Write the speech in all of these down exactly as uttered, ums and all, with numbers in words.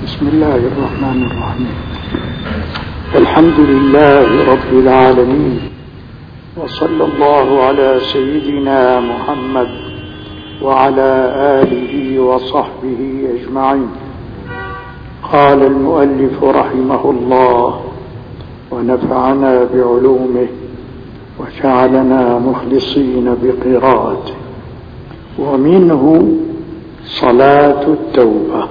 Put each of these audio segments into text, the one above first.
بسم الله الرحمن الرحيم. الحمد لله رب العالمين، وصلى الله على سيدنا محمد وعلى آله وصحبه أجمعين. قال المؤلف رحمه الله ونفعنا بعلومه وجعلنا مخلصين بقراءته. ومنه صلاة التوبة،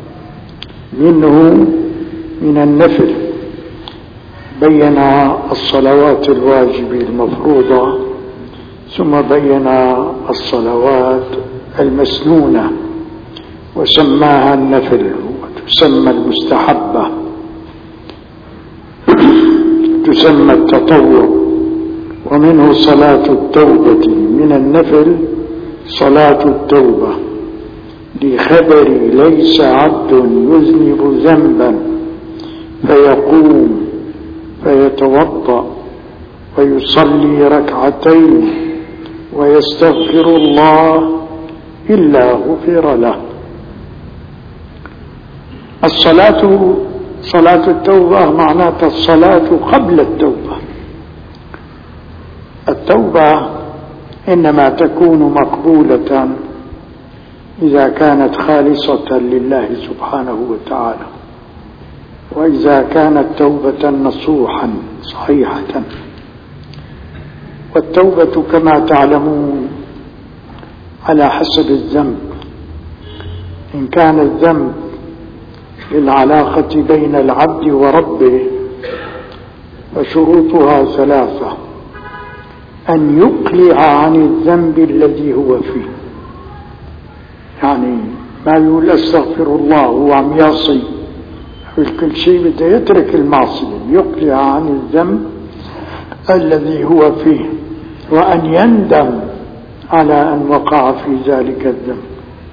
منه من النفل. بين الصلوات الواجبة المفروضة، ثم بين الصلوات المسنونة وسماها النفل، وتسمى المستحبة، تسمى التطوع. ومنه صلاة التوبة، من النفل صلاة التوبة، لخبر ليس عبد يذنب ذنبا فيقوم فيتوضأ ويصلي ركعتين ويستغفر الله إلا غفر له. الصلاة صلاة التوبة معناتها الصلاة قبل التوبة. التوبة إنما تكون مقبولة إذا كانت خالصة لله سبحانه وتعالى، وإذا كانت توبة نصوحا صحيحة. والتوبة كما تعلمون على حسب الذنب. إن كان الذنب للعلاقة بين العبد وربه فشروطها ثلاثة: أن يقلع عن الذنب الذي هو فيه، يعني ما يقول استغفر الله هو عم يعصي، كل شيء بده يترك المعصية، يقلع عن الذنب الذي هو فيه، وأن يندم على أن وقع في ذلك الذنب،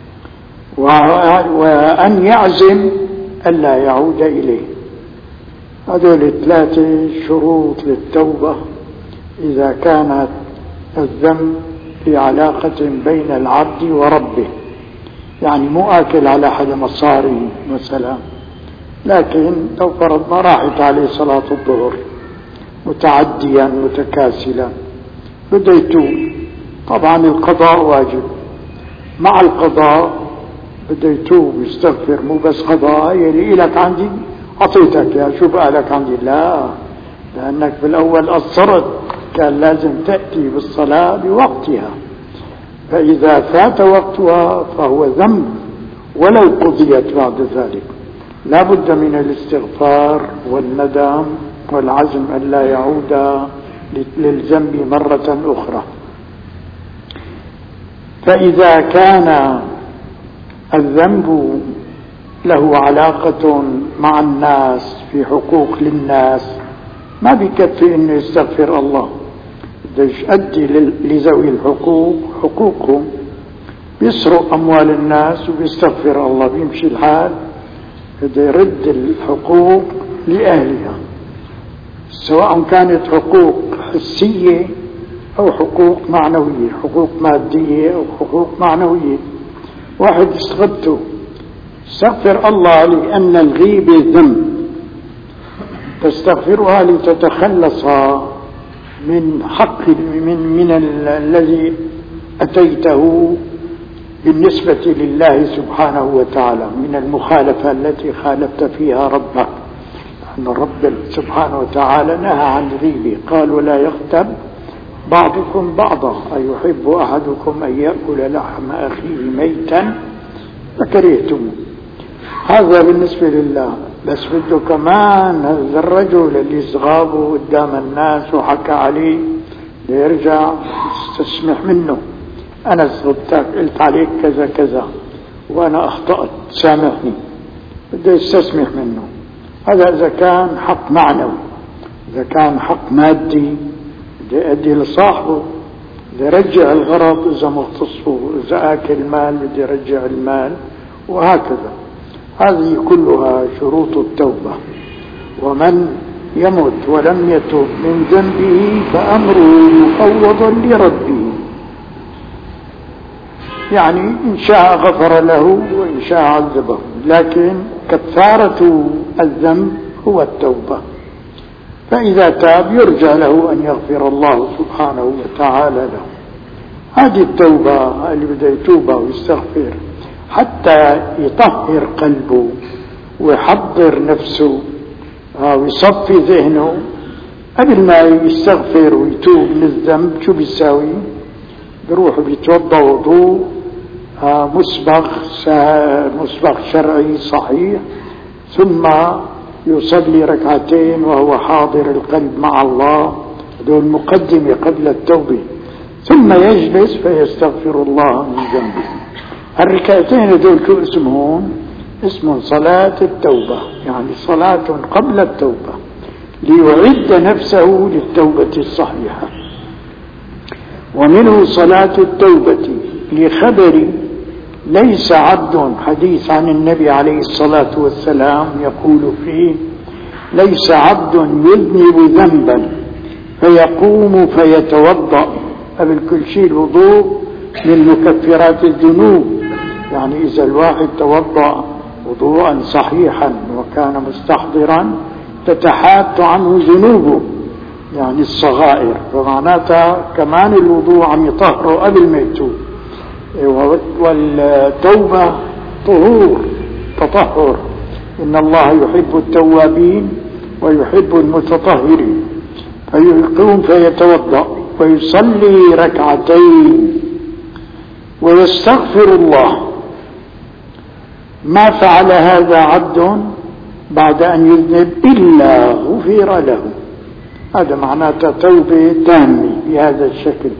وأن يعزم ألا يعود إليه. هذول ثلاثة شروط للتوبة إذا كانت الذنب في علاقة بين العبد وربه، يعني مو آكل على حدا مصاري مثلا، لكن لو فرضنا راحت عليه صلاة الظهر متعديا متكاسلا بده يتوب، طبعا القضاء واجب، مع القضاء بده يتوب يستغفر، مو بس قضاء يلي لك عندي أعطيتك يا شو بقى لك عندي، لا، لأنك بالأول قصرت، كان لازم تأتي بالصلاة بوقتها، فإذا فات وقتها فهو ذنب ولو قضيت بعد ذلك. لا بد من الاستغفار والندم والعزم أن لا يعود للذنب مرة أخرى. فإذا كان الذنب له علاقة مع الناس في حقوق للناس، ما بيكفي انه يستغفر الله، بده يؤدي لذوي الحقوق حقوقهم، بيسرق اموال الناس وبيستغفر الله، بيمشي الحال، بده يرد الحقوق لاهلها، سواء كانت حقوق حسية او حقوق معنوية، حقوق مادية او حقوق معنوية. واحد استغبته، استغفر الله لأن الغيبة ذنب، تستغفرها لتتخلص من حق من من الذي أتيته بالنسبة لله سبحانه وتعالى، من المخالفة التي خالفت فيها ربك، أن الرب سبحانه وتعالى نهى عن الغيبة، قال ولا يغتب بعضكم بعضا أيحب أحدكم أن يأكل لحم أخيه ميتا فكرهتموه. هذا بالنسبة لله، بس بده كمان هذا الرجل اللي صغابه قدام الناس وحكى عليه ليرجع يستسمح منه، أنا صغبتك، قلت عليك كذا كذا وأنا أخطأت سامحني، بده يستسمح منه. هذا إذا كان حق معنوي. إذا كان حق مادي بده يؤدي لصاحبه، بده يرجع الغرض إذا مختصه، إذا آكل مال بده يرجع المال، وهكذا. هذه كلها شروط التوبة. ومن يمت ولم يتب من ذنبه فأمره مفوض لربه. يعني إن شاء غفر له وإن شاء عذبه، لكن كفارة الذنب هو التوبة. فإذا تاب يرجى له أن يغفر الله سبحانه وتعالى له. هذه التوبة اللي بده يتوبه ويستغفر حتى يطهر قلبه ويحضر نفسه ويصفي ذهنه قبل ما يستغفر ويتوب من الذنب. شو بيساوي؟ بيروح بيتوضا وضوء مسبغ مسبغ شرعي صحيح، ثم يصلي ركعتين وهو حاضر القلب مع الله، هذول مقدمة قبل التوبة، ثم يجلس فيستغفر الله من ذنبه. الركعتين هذول شو اسمهم؟ اسم صلاة التوبة، يعني صلاة قبل التوبة ليعد نفسه للتوبة الصحيحة. ومنه صلاة التوبة لخبر ليس عبد، حديث عن النبي عليه الصلاة والسلام يقول فيه: ليس عبد يذنب ذنبا فيقوم فيتوضأ، قبل كل شيء الوضوء من مكفرات الذنوب، يعني إذا الواحد توضأ وضوءا صحيحا وكان مستحضرا تتحات عنه ذنوبه، يعني الصغائر، فمعناتها كمان الوضوء عم يطهره قبل ما يتوب. والتوبة طهور تطهر، إن الله يحب التوابين ويحب المتطهرين. فيقوم فيتوضأ ويصلي ركعتين ويستغفر الله. ما فعل هذا عبد بعد أن يذنب إلا غفر له. هذا معناته توبة تامة بهذا الشكل.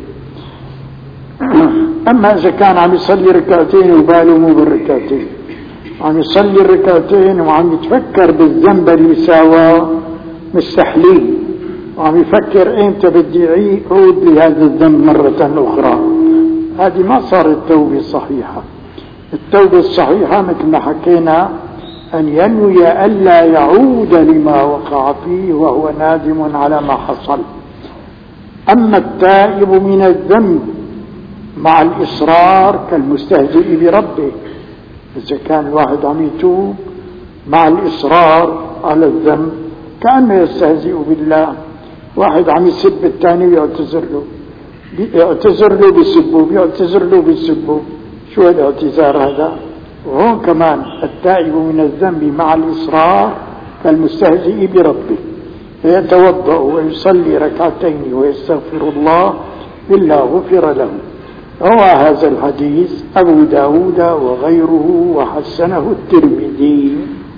أما إذا كان عم يصلي ركعتين وباله مو بالركعتين، عم يصلي الركعتين وعم يتفكر بالذنب اللي ساواه مستحليه، وعم يفكر ايمتى بدي يعود لهذا الذنب مرة أخرى، هذه ما صارت توبة صحيحة. التوبة الصحيحة مثل ما حكينا أن ينوي ألا يعود لما وقع فيه وهو نادم على ما حصل. أما التائب من الذنب مع الإصرار كالمستهزئ بربه، إذا كان الواحد عم يتوب مع الإصرار على الذنب كأنه يستهزئ بالله. واحد عم يسب الثاني ويعتذر له، يعتذر له بسبه، يعتذر له بسبه، شو الاعتذار هذا؟ وهون كمان التائب من الذنب مع الإصرار كالمستهزئ بربه، فيتوضأ ويصلي ركعتين ويستغفر الله إلا غفر له. روى هذا الحديث أبو داود وغيره وحسنه الترمذي،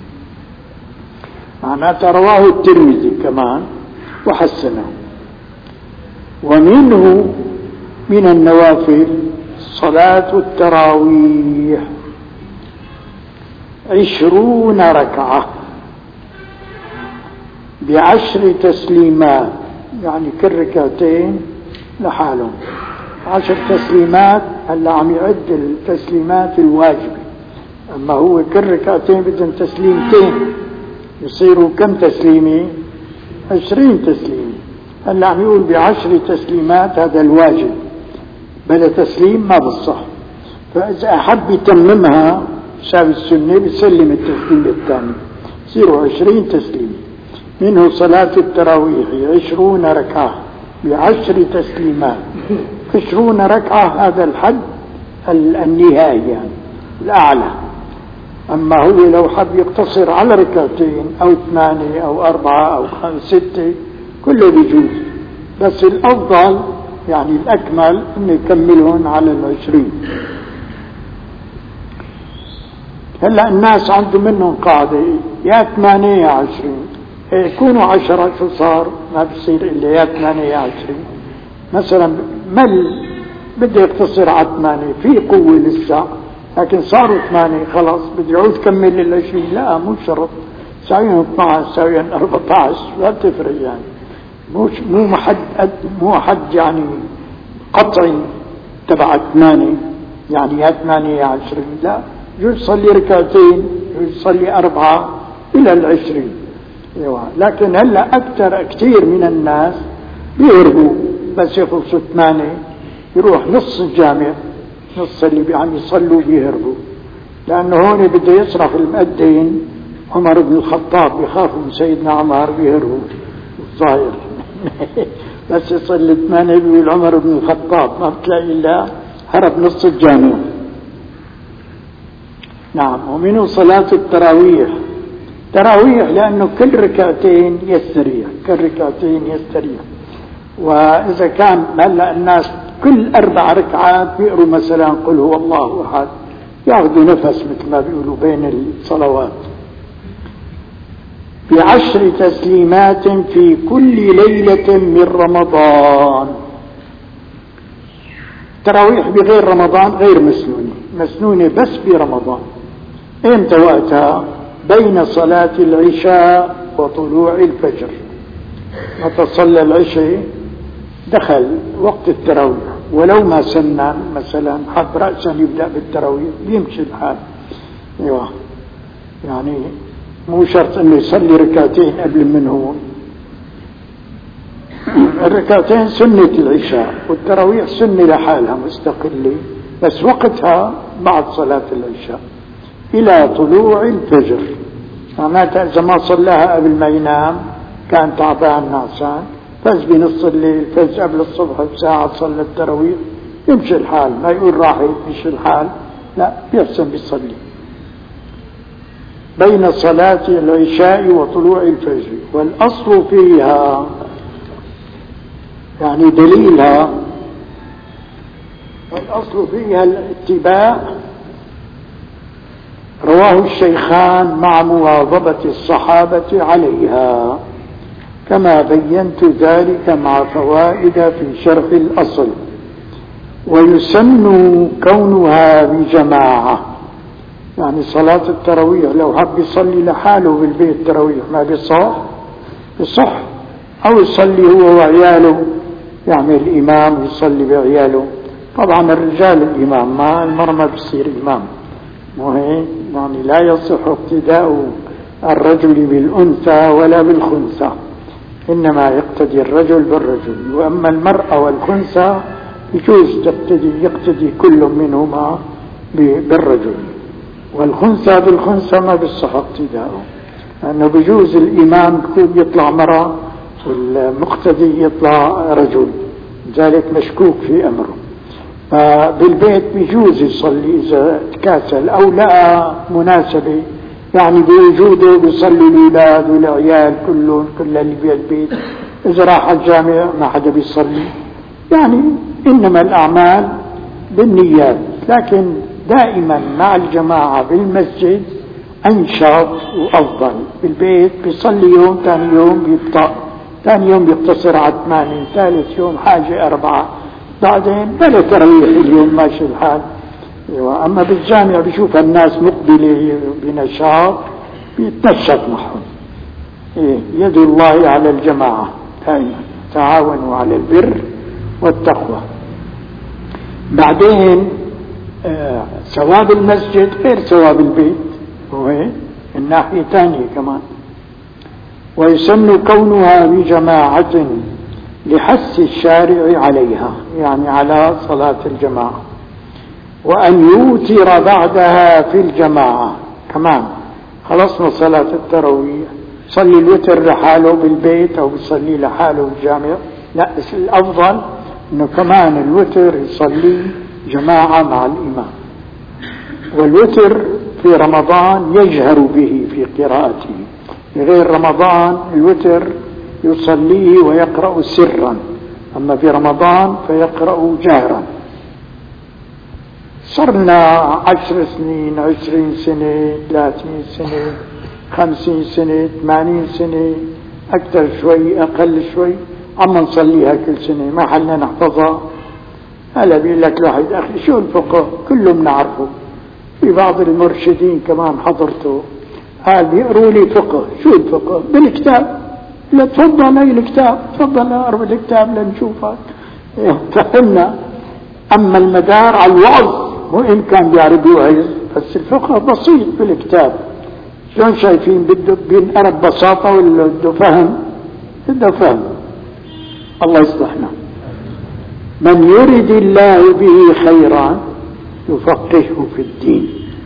معناته رواه الترمذي كمان وحسنه. ومنه من النوافل صلاة التراويح عشرون ركعة بعشر تسليمات، يعني كل ركعتين لحالهم عشر تسليمات. هلا عم يعد التسليمات الواجبة، أما هو كل ركعتين بدهم تسليمتين، يصيروا كم تسليمة؟ عشرين تسليمة. هلا عم يقول بعشر تسليمات، هذا الواجب، بلا تسليم ما بصح. فإذا أحب يتممها شاب السنة بيسلم التسليم الثاني، يصيروا عشرين تسليمة. منه صلاة التراويح عشرون ركعة بعشر تسليمات. عشرون ركعة هذا الحد النهائي يعني الأعلى. أما هو لو حب يقتصر على ركعتين أو ثمانية أو أربعة أو خمسة ستة كله بيجوز، بس الأفضل يعني الأكمل أن يكملون على العشرين. هلأ الناس عندهم منهم قاعدة يا ثمانية يا عشرين، يكونوا عشرة شو صار؟ ما بصير إلا يا ثمانية يا عشرين. مثلا مل بده يقتصر على ثمانية، في قوة لسه، لكن صاروا ثمانية خلاص بده يعود كمل للعشرين. لا مو شرط، ساويهم اثنى عشر ساويهم أربعة عشر لا تفرق، يعني مو مو محد مو حد يعني قطعي تبع ثمانية، يعني يا ثمانية يا عشرين. لا، يصلي ركعتين يصلي أربعة إلى العشرين. لكن هلا أكثر كثير من الناس بيهربوا، بس يخلصوا ثمانية يروح نص الجامع نص اللي عم يصلوا بيهربوا، لأنه هون بده يصرف المؤذن عمر بن الخطاب، بيخافوا من سيدنا عمر بيهربوا الظاهر بس يصلي ثمانية بيقول عمر بن الخطاب، ما بتلاقي إلا هرب نص الجامع. نعم. ومنه صلاة التراويح، تراويح لأنه كل ركعتين يستريح، كل ركعتين يستريح. وإذا كان هلا الناس كل أربع ركعات بيقروا مثلا قل هو الله أحد، ياخذوا نفس مثل ما بيقولوا بين الصلوات. بعشر تسليمات في كل ليلة من رمضان. تراويح بغير رمضان غير مسنونة، مسنونة بس برمضان. امتى وقتها؟ بين صلاة العشاء وطلوع الفجر. متى صلى العشاء دخل وقت التراويح، ولو ما سنن مثلا حب رأسا يبدأ بالتراويح يمشي الحال. ايوه يعني مو شرط انه يصلي ركعتين قبل منه. الركعتين سنة العشاء، والتراويح سنة لحالها مستقلة، بس وقتها بعد صلاة العشاء إلى طلوع الفجر. معناتها إذا ما صلاها قبل ما ينام كان تعبان نعسان، فاز بنص الليل، فاز قبل الصبح بساعة صلى التراويح يمشي الحال، ما يقول راح يمشي الحال، لا بيحسن بيصلي بين صلاة العشاء وطلوع الفجر. والأصل فيها يعني دليلها، والأصل فيها الاتباع. رواه الشيخان مع مواظبة الصحابة عليها، كما بينت ذلك مع فوائد في شرح الأصل. ويسن كونها بجماعة، يعني صلاة التراويح لو حب يصلي لحاله بالبيت التراويح ما بيصح، بصح، أو يصلي هو وعياله، يعمل إمام يصلي بعياله. طبعا الرجال الإمام، ما المرأة ما بتصير إمام، مهم يعني لا يصح اقتداء الرجل بالأنثى ولا بالخنثى، إنما يقتدي الرجل بالرجل. وأما المرأة والخنثى يجوز تقتدي يقتدي كل منهما بالرجل، والخنثى بالخنثى ما بالصح اقتداءه، لأنه بجوز الإمام يطلع مرأة والمقتدي يطلع رجل، ذلك مشكوك في أمره. فبالبيت بيجوز يصلي إذا تكاسل أو لقى مناسبة، يعني بوجوده بيصلي الأولاد والعيال كلهم كل اللي بالبيت. إذا راح الجامع ما حدا بيصلي، يعني إنما الأعمال بالنيات، لكن دائما مع الجماعة بالمسجد أنشط وأفضل. بالبيت بيصلي يوم، ثاني يوم بيبطأ، ثاني يوم بيقتصر على ثمانين، ثالث يوم حاجة أربعة، بعدين بلا ترويح اليوم ماشي الحال. أما بالجامع بيشوف الناس مقبلة بنشاط بيتنشط معهم. إيه؟ يد الله على الجماعة دائما، تعاونوا على البر والتقوى. بعدين آه ثواب المسجد غير ثواب البيت، هو الناحية ثانية كمان. ويسن كونها بجماعة لحث الشارع عليها، يعني على صلاة الجماعة. وأن يوتر بعدها في الجماعة كمان. خلصنا صلاة التراويح، صلي الوتر لحاله بالبيت أو بيصلي لحاله بالجامع، لا، الأفضل أنه كمان الوتر يصلي جماعة مع الإمام. والوتر في رمضان يجهر به في قراءته، في غير رمضان الوتر يصليه ويقرأ سرا، أما في رمضان فيقرأ جهرا. صرنا عشر سنين، عشرين سنة، ثلاثين سنة، خمسين سنة، ثمانين سنة، أكثر شوي أقل شوي، عم نصليها كل سنة، ما حلنا نحفظها. هلا بيقول لك واحد أخي شو الفقه كله بنعرفه، في بعض المرشدين كمان حضرته قال بيقروا لي فقه. شو الفقه؟ بالكتاب. لا تفضل هاي الكتاب، تفضل اقرا الكتاب لنشوفك. فهمنا. أما المدار على الوعظ وإن كان بيعرفوا عز، بس الفقه بسيط بالكتاب. شلون شايفين بده بينقرا ببساطة ولا بده فهم؟ بده فهم. الله يصلحنا. من يرد الله به خيرا يفقهه في الدين.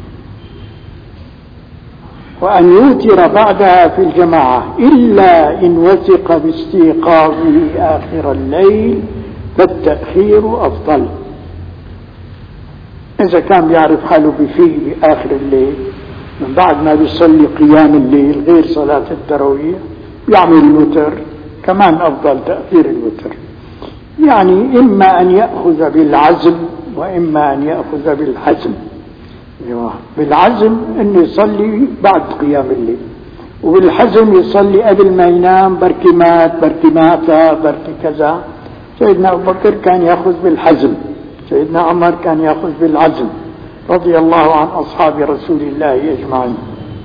وأن يوتر بعدها في الجماعة إلا إن وثق باستيقاظه آخر الليل فالتأخير أفضل. إذا كان بيعرف حاله بفيه بآخر الليل من بعد ما بيصلي قيام الليل غير صلاة التراويح بيعمل الوتر، كمان أفضل تأخير الوتر. يعني إما أن يأخذ بالعزم وإما أن يأخذ بالحزم. بالعزم أنه يصلي بعد قيام الليل، وبالحزم يصلي قبل ما ينام، بركي مات بركي مات بركي كذا. سيدنا أبو بكر كان يأخذ بالحزم، سيدنا عمر كان يأخذ بالعزم رضي الله عن أصحاب رسول الله أجمعين.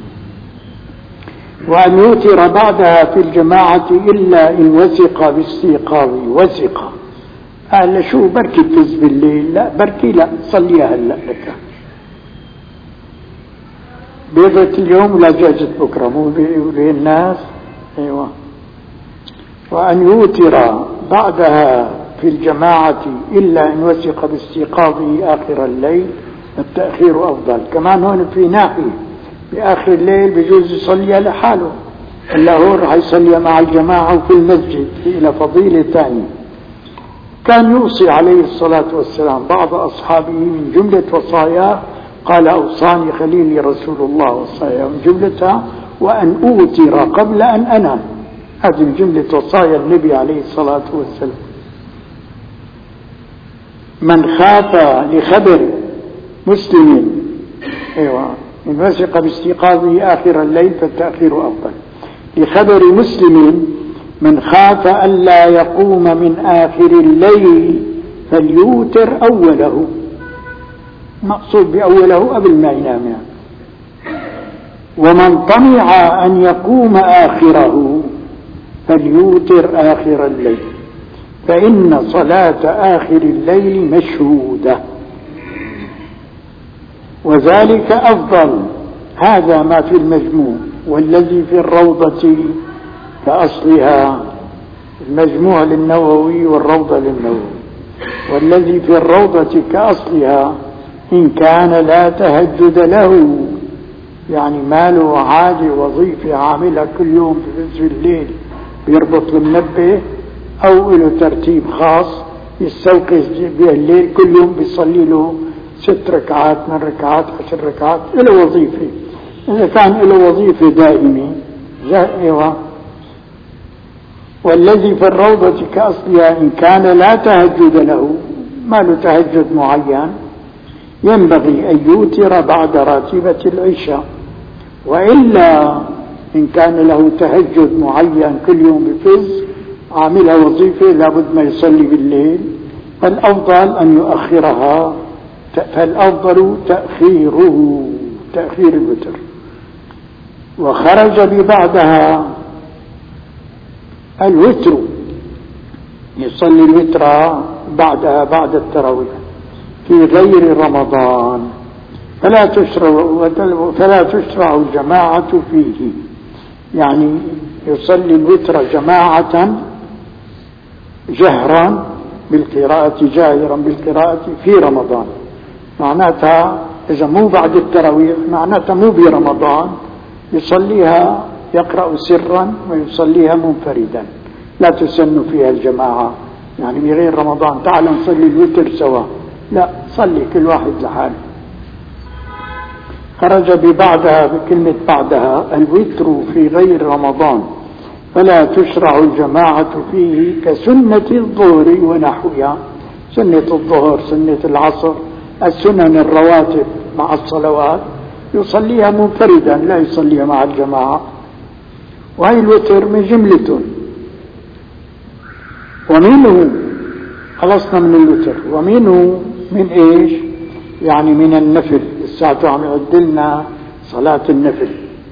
وأن يوتر بعدها في الجماعة إلا إن وثق باستيقاظه. وثق قال شو بركي تفز بالليل؟ لا بركي لا، صليها هلا لك، بيضة اليوم لا جازت بكرة، مو بين الناس. أيوة. وأن يوتر بعدها في الجماعة إلا إن وثق باستيقاظه آخر الليل التأخير أفضل. كمان هون في ناحية بآخر الليل بجوز يصلي لحاله، إلا هو رح يصلي مع الجماعة في المسجد إلى فضيلة ثانية. كان يوصي عليه الصلاة والسلام بعض أصحابه من جملة وصاياه، قال أوصاني خليلي رسول الله وصايا من جملتها وأن أوتر قبل أن أنام. هذه من جملة وصايا النبي عليه الصلاة والسلام. من خاف لخبر مسلم، أيوة، إن وثق باستيقاظه آخر الليل فالتأخير أفضل. لخبر مسلم من خاف ألا يقوم من آخر الليل فليوتر أوله. مقصود بأوله قبل ما ينام يعني. ومن طمع أن يقوم آخره فليوتر آخر الليل، فإن صلاة آخر الليل مشهودة وذلك أفضل. هذا ما في المجموع. والذي في الروضة كأصلها، المجموع للنووي والروضة للنووي. والذي في الروضة كأصلها إن كان لا تهجد له، يعني ما له عادة وظيفة عاملها كل يوم في نصف الليل بيربط المنبه، أو له ترتيب خاص يستوقظ به الليل كل يوم بيصلي له ست ركعات من ركعات عشر ركعات، له وظيفة. إذا كان له وظيفة دائمة زائرة. والذي في الروضة كأصلها إن كان لا تهجد له، ما له تهجد معين، ينبغي أن يوتر بعد راتبة العشاء. وإلا إن كان له تهجد معين كل يوم بفز عاملها وظيفة لابد ما يصلي بالليل، فالأفضل أن يؤخرها، فالأفضل تأخيره، تأخير الوتر. وخرج ببعدها الوتر، يصلي الوتر بعدها بعد التراويح في غير رمضان، فلا تشرع فلا تشرع الجماعة فيه. يعني يصلي الوتر جماعة جهرا بالقراءة، جاهرا بالقراءة في رمضان. معناتها إذا مو بعد التراويح معناتها مو برمضان، يصليها يقرأ سرا ويصليها منفردا، لا تسن فيها الجماعة. يعني بغير رمضان تعال نصلي الوتر سوا، لا، صلي كل واحد لحاله. خرج ببعدها بكلمة بعدها الوتر في غير رمضان فلا تشرع الجماعة فيه كسنة الظهر ونحوها. سنة الظهر، سنة العصر، السنن الرواتب مع الصلوات يصليها منفردا لا يصليها مع الجماعة. وهي الوتر من جملته. ومنه خلصنا من الوتر. ومنه من ايش؟ يعني من النفل. الساعة عم يعدلنا صلاة النفل.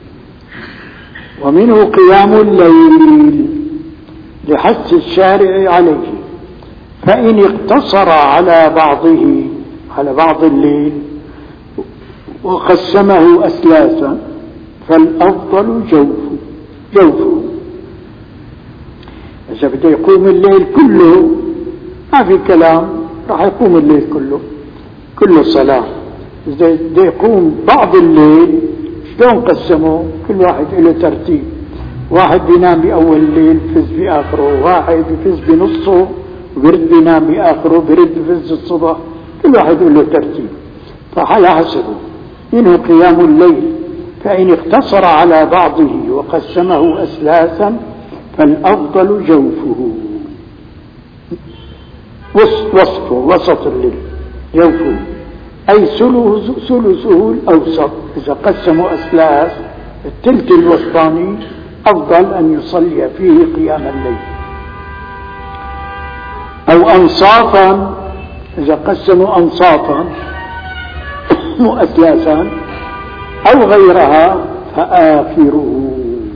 ومنه قيام الليل لحث الشارع عليه، فإن اقتصر على بعضه على بعض الليل وقسمه أثلاثا فالأفضل جوفه جوفه. إذا بده يقوم الليل كله ما في كلام، راح يقوم الليل كله. كل صلاة إذا يقوم بعض الليل شلون قسموا؟ كل واحد له ترتيب، واحد بينام بأول الليل بفز بآخره، واحد بفز بنصه وبرد بينام بآخره برد بفز الصبح، كل واحد له ترتيب. فعلى حسبه منه قيام الليل، فإن اقتصر على بعضه وقسمه أثلاثا فالأفضل جوفه، وسطه وسط الليل جوفه، أي ثلثه الأوسط. إذا قسموا أثلاث الثلث الوسطاني أفضل أن يصلي فيه قيام الليل. أو أنصافا، إذا قسموا أنصافا أثلاثا أو غيرها فآخره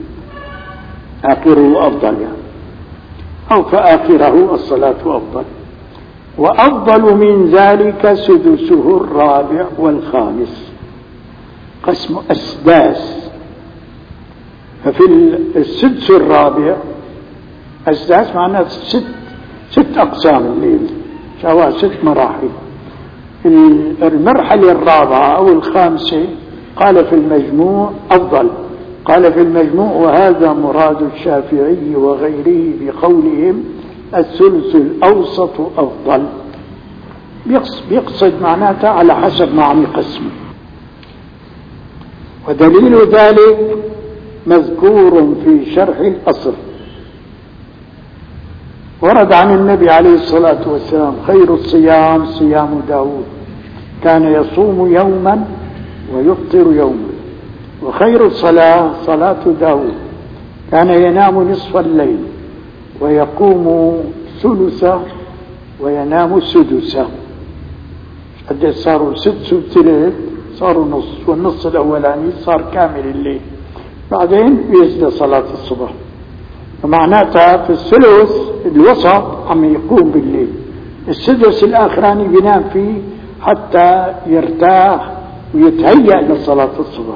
آخره أفضل يعني، أو فآخره الصلاة أفضل. وأفضل من ذلك سدسه الرابع والخامس، قسم أسداس. ففي السدس الرابع، أسداس معناه ست ست أقسام الليل، سواء ست مراحل. المرحلة الرابعة أو الخامسة قال في المجموع أفضل، قال في المجموع وهذا مراد الشافعي وغيره بقولهم الثلث الأوسط أفضل، بيقصد معناته على حسب ما عم يقسم. ودليل ذلك مذكور في شرح الأصل، ورد عن النبي عليه الصلاة والسلام خير الصيام صيام داود كان يصوم يوما ويفطر يوما، وخير الصلاة صلاة داود كان ينام نصف الليل ويقوم ثلثا وينام سدسا. قد صاروا سدس وثلث، صاروا نص، والنص الأولاني صار كامل الليل، بعدين يزيد صلاة الصبح. فمعناتها في الثلث الوسط عم يقوم بالليل، السدس الآخراني بينام فيه حتى يرتاح ويتهيأ لصلاة الصبح.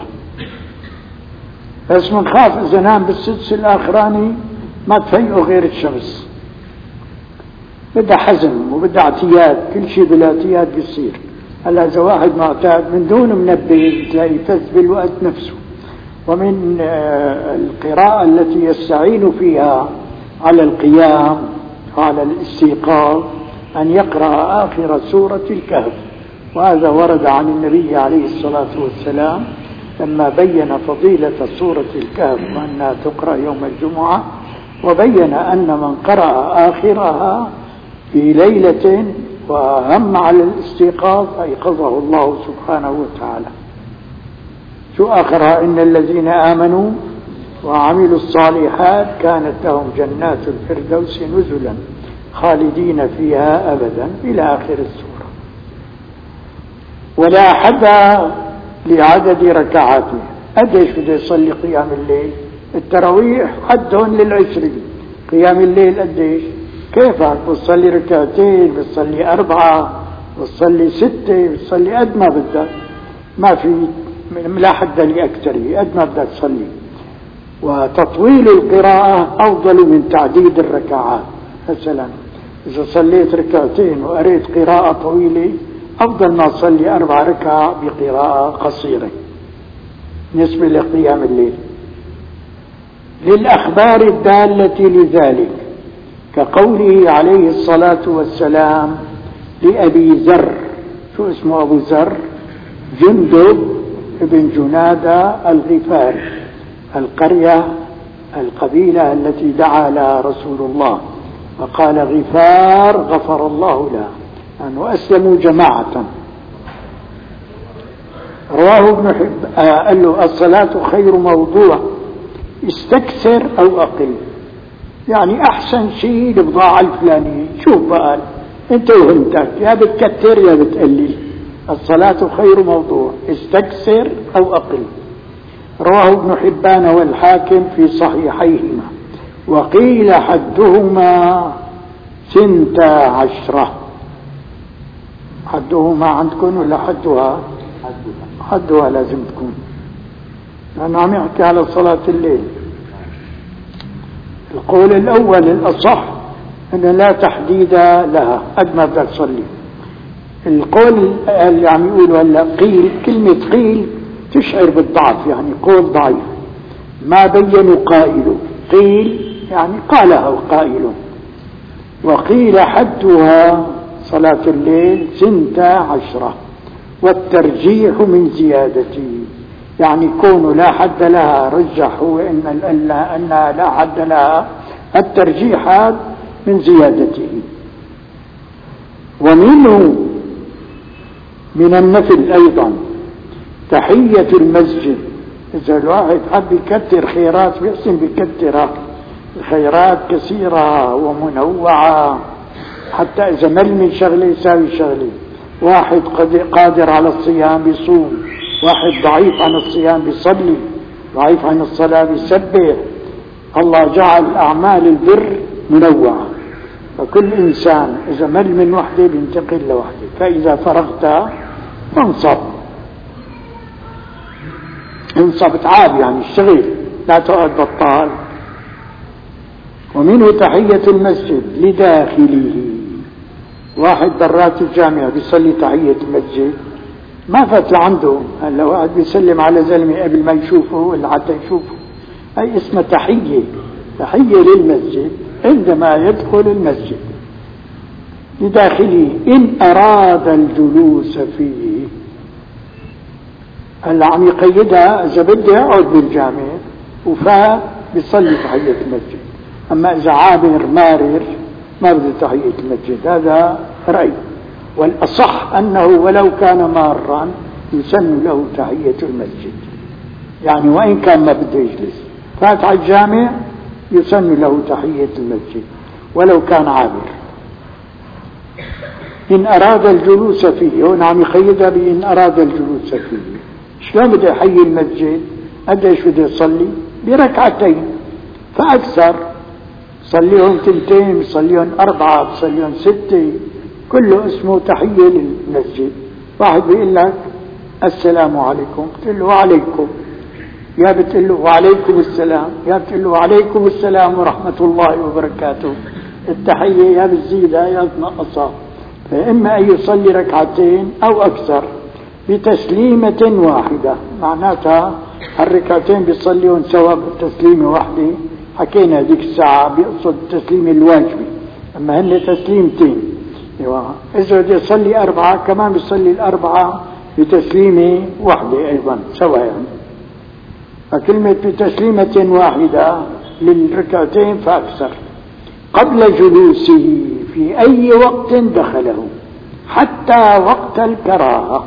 بس منخاف إذا نام بالسدس الآخراني ما تفيقه غير الشمس، بدها حزم وبدها اعتياد، كل شيء بلا اعتياد بيصير. هلا إذا واحد معتاد من دون منبه تلاقي فز بالوقت نفسه. ومن القراءة التي يستعين فيها على القيام وعلى الاستيقاظ أن يقرأ آخر سورة الكهف، وهذا ورد عن النبي عليه الصلاة والسلام لما بين فضيلة سورة الكهف وأنها تقرأ يوم الجمعة، وبين أن من قرأ آخرها في ليلة وهم على الاستيقاظ أيقظه الله سبحانه وتعالى. شو آخرها؟ إن الذين آمنوا وعملوا الصالحات كانت لهم جنات الفردوس نزلا خالدين فيها أبدا إلى آخر السورة. ولا حد لعدد ركعاته، قديش بده يصلي قيام الليل؟ التراويح حدهم للعشرين، قيام الليل قديش؟ كيفك بتصلي ركعتين، بتصلي أربعة، بتصلي ستة، بتصلي قد ما بدك، ما في لا حد لأكثره، قد ما بدك تصلي. وتطويل القراءة أفضل من تعديد الركعات. مثلا إذا صليت ركعتين وقريت قراءة طويلة أفضل ما تصلي أربع ركعة بقراءة قصيرة بالنسبة لقيام الليل، للأخبار الدالة لذلك، كقوله عليه الصلاة والسلام لأبي ذر، شو اسمه أبو ذر؟ جندب ابن جنادة الغفاري، القرية القبيلة التي دعا لها رسول الله فقال غفار غفر الله له، أنه أسلموا جماعة. رواه ابن حب آه قال له الصلاة خير موضوع، استكثر أو أقل، يعني أحسن شيء البضاعة الفلانية. شوف بقى أنت وهمتك، يا بتكتر يا بتقلل، الصلاة خير موضوع، استكثر أو أقل. رواه ابن حبان والحاكم في صحيحيهما، وقيل حدهما سنتا عشرة. حدهما عندكم ولا حدها؟ حدها لازم تكون، لأنه عم يحكي على صلاة الليل. القول الأول الأصح أن لا تحديد لها، قد ما بدك تصلي. القول اللي عم يقولوا هلا قيل، كلمة قيل تشعر بالضعف، يعني قول ضعيف ما بينوا قائله. قيل يعني قاله قائل. وقيل حدها صلاة الليل سنتا عشرة، والترجيح من زيادته، يعني كون لا حد لها رجحوا إن أنها لا حد لها، الترجيح من زيادته. ومنه من النفل أيضا تحية المسجد. إذا الواحد حب يكتر خيرات بيقسم بكترها، الخيرات كثيرة ومنوعة، حتى إذا مل من شغلة يساوي شغلة. واحد قادر على الصيام بيصوم، واحد ضعيف عن الصيام بيصلي، ضعيف عن الصلاة بيسبح. الله جعل أعمال البر منوعة، فكل إنسان إذا مل من وحده بينتقل لوحده، فإذا فرغت فانصب. انصب تعاب يعني الشغل، لا تقعد بطال. ومنه تحية المسجد لداخله. واحد برات الجامعة بيصلي تحية المسجد، ما فات لعنده، هلا واحد بيسلم على زلمة قبل ما يشوفه ولا حتى يشوفه، هي اسمها تحية. تحية للمسجد عندما يدخل المسجد لداخله إن أراد الجلوس فيه. هلا عم يقيدها إذا بده يقعد بالجامع وفات بيصلي تحية المسجد، أما إذا عابر مارر ما بده تحية المسجد. هذا رأي، والأصح أنه ولو كان مارا يسن له تحية المسجد، يعني وإن كان ما بده يجلس فات على الجامع يسن له تحية المسجد ولو كان عابر. إن أراد الجلوس فيه، هون عم يقيدها بإن أراد الجلوس فيه. شلون بده يحيي المسجد؟ قديش بده يصلي؟ بركعتين فأكثر، صليهم تنتين، صليهم أربعة، صليهم ستة، كله اسمه تحية للمسجد. واحد بيقول لك السلام عليكم، بتقول له وعليكم، يا بتقول له وعليكم السلام، يا بتقول له وعليكم السلام ورحمة الله وبركاته. التحية يا بتزيدها يا بتنقصها، فإما أن يصلي ركعتين أو أكثر بتسليمة واحدة، معناتها الركعتين بيصليون سوا بتسليمة واحدة. حكينا ذيك الساعة بيقصد التسليم الواجبي، أما هن تسليمتين. إذا بده يصلي أربعة كمان بيصلي الأربعة بتسليمة واحدة أيضا سوا يعني. فكلمة بتسليمة واحدة للركعتين فأكثر. قبل جلوسه في أي وقت دخله حتى وقت الكراهة.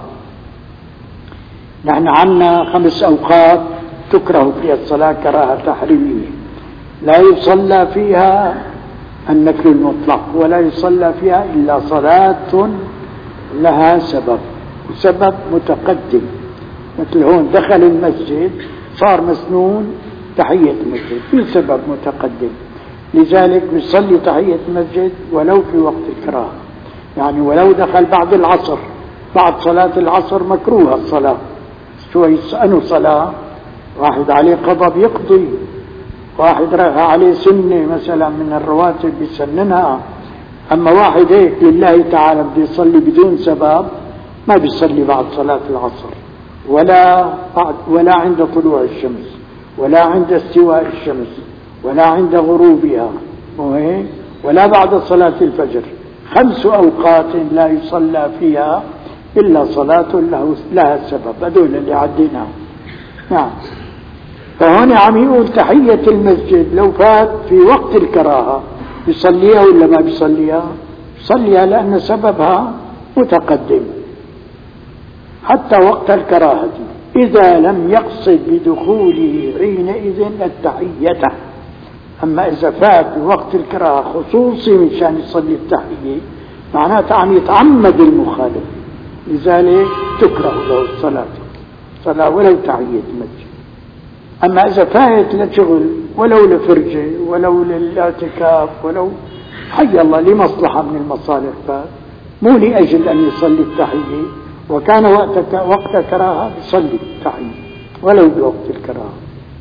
نحن عنا خمس أوقات تكره فيها الصلاة كراهة تحريمية، لا يصلى فيها النفل المطلق، ولا يصلى فيها إلا صلاة لها سبب، سبب متقدم. مثل هون دخل المسجد صار مسنون تحية المسجد في سبب متقدم، لذلك بيصلي تحية المسجد ولو في وقت الكراهة. يعني ولو دخل بعد العصر، بعد صلاة العصر مكروه الصلاة، شو يسألوا صلاة، واحد عليه قضاء بيقضي، واحد رأى عليه سنة مثلا من الرواتب بيسننها. أما واحد هيك لله تعالى بده يصلي بدون سبب ما بيصلي بعد صلاة العصر، ولا بعد، ولا عند طلوع الشمس، ولا عند استواء الشمس، ولا عند غروبها، ولا بعد صلاة الفجر. خمس أوقات لا يصلى فيها إلا صلاة له لها سبب، هذول اللي عديناهم. نعم. فهنا عم يقول تحية المسجد لو فات في وقت الكراهة بيصليها ولا ما بيصليها؟ بيصليها لأن سببها متقدم حتى وقت الكراهة، إذا لم يقصد بدخوله حينئذ التحية. أما إذا فات في وقت الكراهة خصوصي مشان يصلي التحية معناته عم يتعمد المخالف، لذلك تكره له الصلاة صلاة ولو تحية المسجد. أما إذا فات لشغل ولو لفرجة ولو للاعتكاف ولو حي الله لمصلحة من المصالح فات، مو لأجل أن يصلي التحية، وكان وقت وقت كراهة يصلي التحية ولو بوقت الكراهة.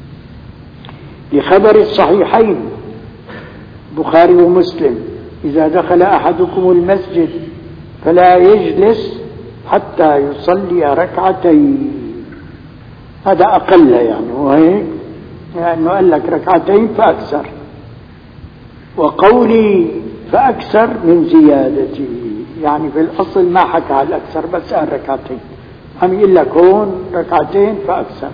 لخبر الصحيحين بخاري ومسلم: إذا دخل أحدكم المسجد فلا يجلس حتى يصلي ركعتين. هذا أقل يعني، وهيك لأنه يعني قال لك ركعتين فأكثر، وقولي فأكثر من زيادتي، يعني في الأصل ما حكى على الأكثر بس قال ركعتين، عم يقول لك هون ركعتين فأكثر.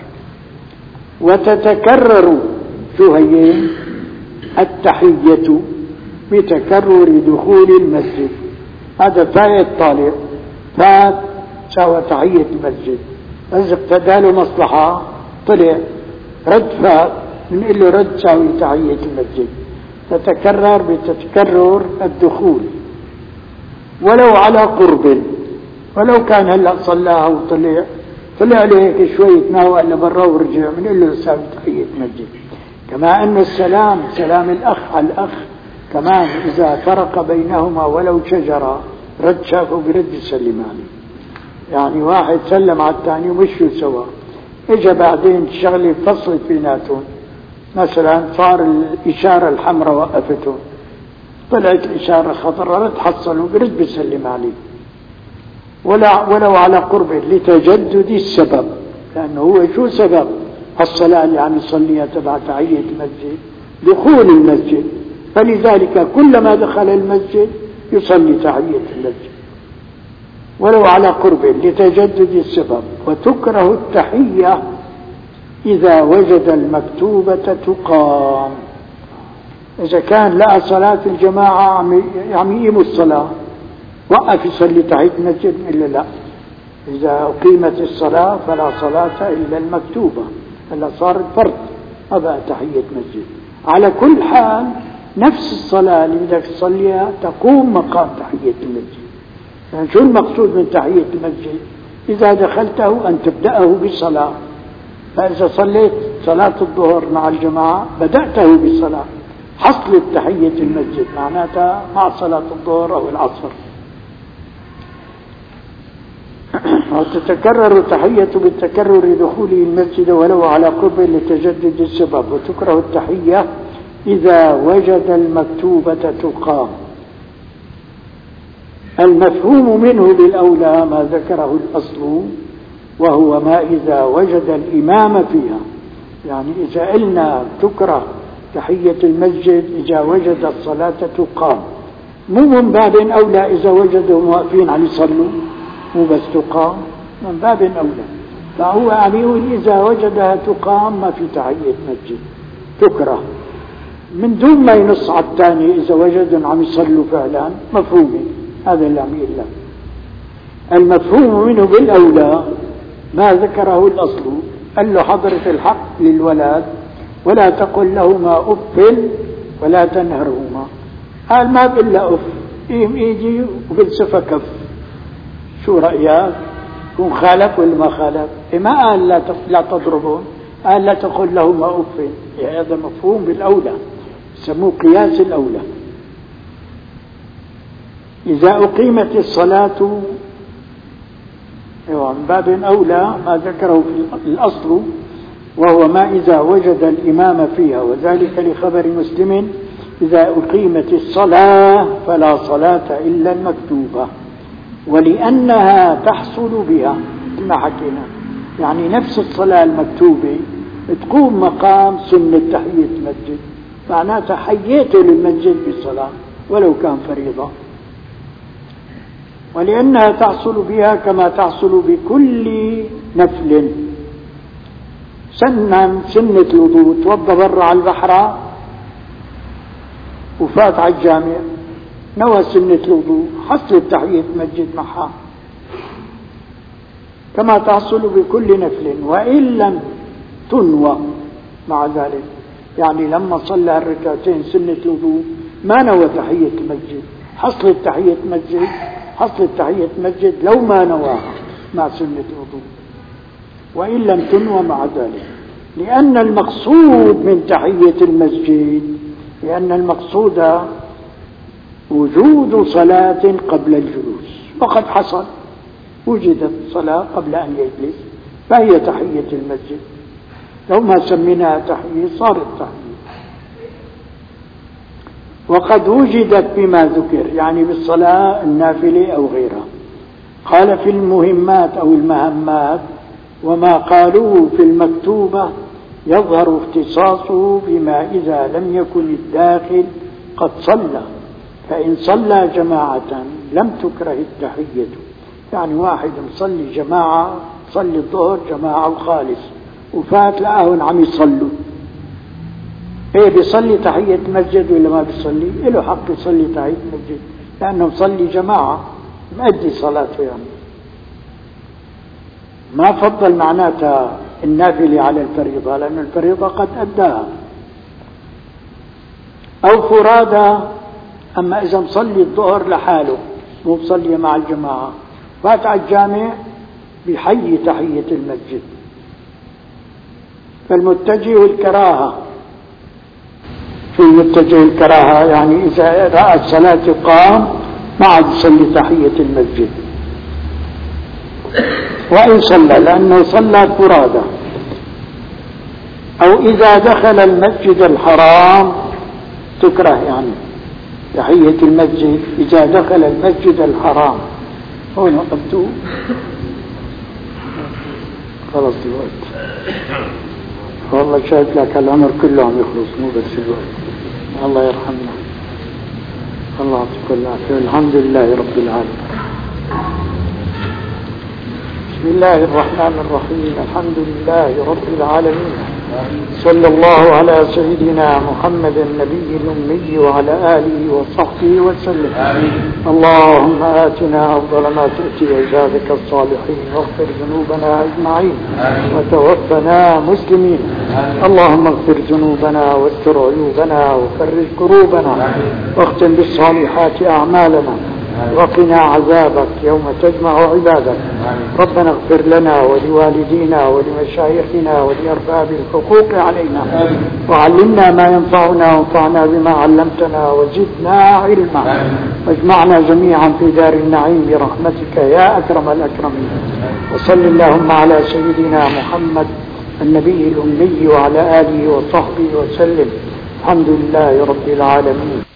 وتتكرر شو هي التحية بتكرر دخول المسجد. هذا فايت طالب فات سوى تحية المسجد، إذا اقتدى له مصلحة طلع رد فات بنقول له رد سوي تحية المسجد. تتكرر بتتكرر الدخول ولو على قرب، ولو كان هلا صلاها وطلع طلع له هيك شوي تناوى إلا برا ورجع بنقول له سوي تحية المسجد. كما أن السلام سلام الأخ على الأخ كمان إذا فرق بينهما ولو شجرة رد شافه برد يسلم عليه. يعني واحد سلم على الثاني ومشوا سوا، اجى بعدين الشغله فصلت بيناتهم، مثلا صار الإشارة الحمراء وقفتهم، طلعت الإشارة خضراء رد حصلوا برد بيسلم عليه ولا ولو على قرب لتجدد السبب. لأنه هو شو سبب الصلاة اللي عم يصليها تبع تحية المسجد؟ دخول المسجد، فلذلك كلما دخل المسجد يصلي تحية المسجد ولو على قرب لتجدد السبب. وتكره التحية إذا وجد المكتوبة تقام. إذا كان لقى صلاة الجماعة عم يقيموا الصلاة وقف يصلي تحية المسجد إلا لا، إذا أقيمت الصلاة فلا صلاة إلا المكتوبة، إلا صار الفرض أبقى تحية مسجد. على كل حال نفس الصلاة اللي بدك تصليها تقوم مقام تحية المسجد. يعني شو المقصود من تحية المسجد؟ إذا دخلته أن تبدأه بالصلاة. فإذا صليت صلاة الظهر مع الجماعة بدأته بالصلاة، حصلت تحية المسجد معناتها مع صلاة الظهر أو العصر. وتتكرر تحية بالتكرر دخوله المسجد ولو على قرب لتجدد السبب. وتكره التحية إذا وجد المكتوبة تقام. المفهوم منه بالأولى ما ذكره الأصل، وهو ما إذا وجد الإمام فيها. يعني إذا قلنا تكره تحية المسجد إذا وجد الصلاة تقام، مو من باب أولى إذا وجدوا واقفين عم يصلوا مو بس تقام، من باب أولى. فهو عم يقول إذا وجدها تقام ما في تحية مسجد، تكره من دون ما ينص على الثاني. إذا وجدوا عم يصلوا فعلا مفهومه، هذا اللي عم يقول لك. المفهوم منه بالأولى ما ذكره الأصل. قال له حضرة الحق للولد ولا تقل لهما أف ولا تنهرهما. قال ما بقول له أف، إيم إيدي وبالصفة كف. شو رأيك؟ كون خالف ولا ما خالف؟ إيه ما قال لا لا تضربون، قال لا تقل لهما أف. يعني هذا مفهوم بالأولى، يسموه قياس الأولى. إذا أقيمت الصلاة من باب أولى ما ذكره في الأصل، وهو ما إذا وجد الإمام فيها، وذلك لخبر مسلم إذا أقيمت الصلاة فلا صلاة إلا المكتوبة، ولأنها تحصل بها كما حكينا. يعني نفس الصلاة المكتوبة تقوم مقام سنة تحية المسجد، معناتها حييته للمسجد بالصلاة ولو كان فريضة. ولأنها تحصل بها كما تحصل بكل نفل. سنة سنة الوضوء، توضى برا على البحر وفات على الجامع نوى سنة الوضوء، حصلت تحية مسجد معها كما تحصل بكل نفل، وإن لم تنوى مع ذلك. يعني لما صلى الركعتين سنة الوضوء ما نوى تحية المسجد، حصلت تحية مسجد حصلت تحية مسجد لو ما نواها مع سنة الوضوء، وإن لم تنوى مع ذلك. لأن المقصود من تحية المسجد لأن المقصود وجود صلاة قبل الجلوس، وقد حصل وجدت صلاة قبل أن يجلس فهي تحية المسجد. لو ما سميناها تحية صارت تحية. وقد وجدت بما ذكر، يعني بالصلاة النافلة أو غيرها. قال في المهمات أو المهمات: وما قالوه في المكتوبة يظهر اختصاصه بما إذا لم يكن الداخل قد صلى، فإن صلى جماعة لم تكره التحية. يعني واحد مصلي جماعة، صلي الظهر جماعة وخالص، وفات لقاهن عم يصلوا، ايه بيصلي تحية مسجد ولا ما بيصلي؟ له حق يصلي تحية مسجد لأنه مصلي جماعة، مؤدي صلاته. يعني ما فضل معناتها النافلة على الفريضة، لأن الفريضة قد أداها. أو فرادى، أما إذا مصلي الظهر لحاله مو مصلي مع الجماعة، فات على الجامع بحي تحية المسجد. فالمتجه الكراهة، في متجه الكراهة يعني إذا رأى الصلاة قام ما عاد يصلي تحية المسجد، وإن صلى لأنه صلى فرادى. أو إذا دخل المسجد الحرام تكره، يعني تحية المسجد إذا دخل المسجد الحرام. هون وقفتوا خلص الوقت، والله شاهد لك العمر كله عم يخلص مو بس الوقت. الله يرحمنا، الله يعطيكم العافية، الحمد لله رب العالمين. بسم الله الرحمن الرحيم، الحمد لله رب العالمين، صلى الله على سيدنا محمد النبي الأمي وعلى آله وصحبه وسلم. آمين. اللهم آتنا أفضل ما تؤتي عبادك الصالحين، واغفر ذنوبنا أجمعين، وتوفنا مسلمين. آمين. اللهم اغفر ذنوبنا واستر عيوبنا وفرج كروبنا، واختم بالصالحات أعمالنا، وقنا عذابك يوم تجمع عبادك. ربنا اغفر لنا ولوالدينا ولمشايخنا ولأرباب الحقوق علينا، وعلمنا ما ينفعنا وانفعنا بما علمتنا وزدنا علما، واجمعنا جميعا في دار النعيم برحمتك يا أكرم الأكرمين. وصل اللهم على سيدنا محمد النبي الأمي وعلى آله وصحبه وسلم. الحمد لله رب العالمين.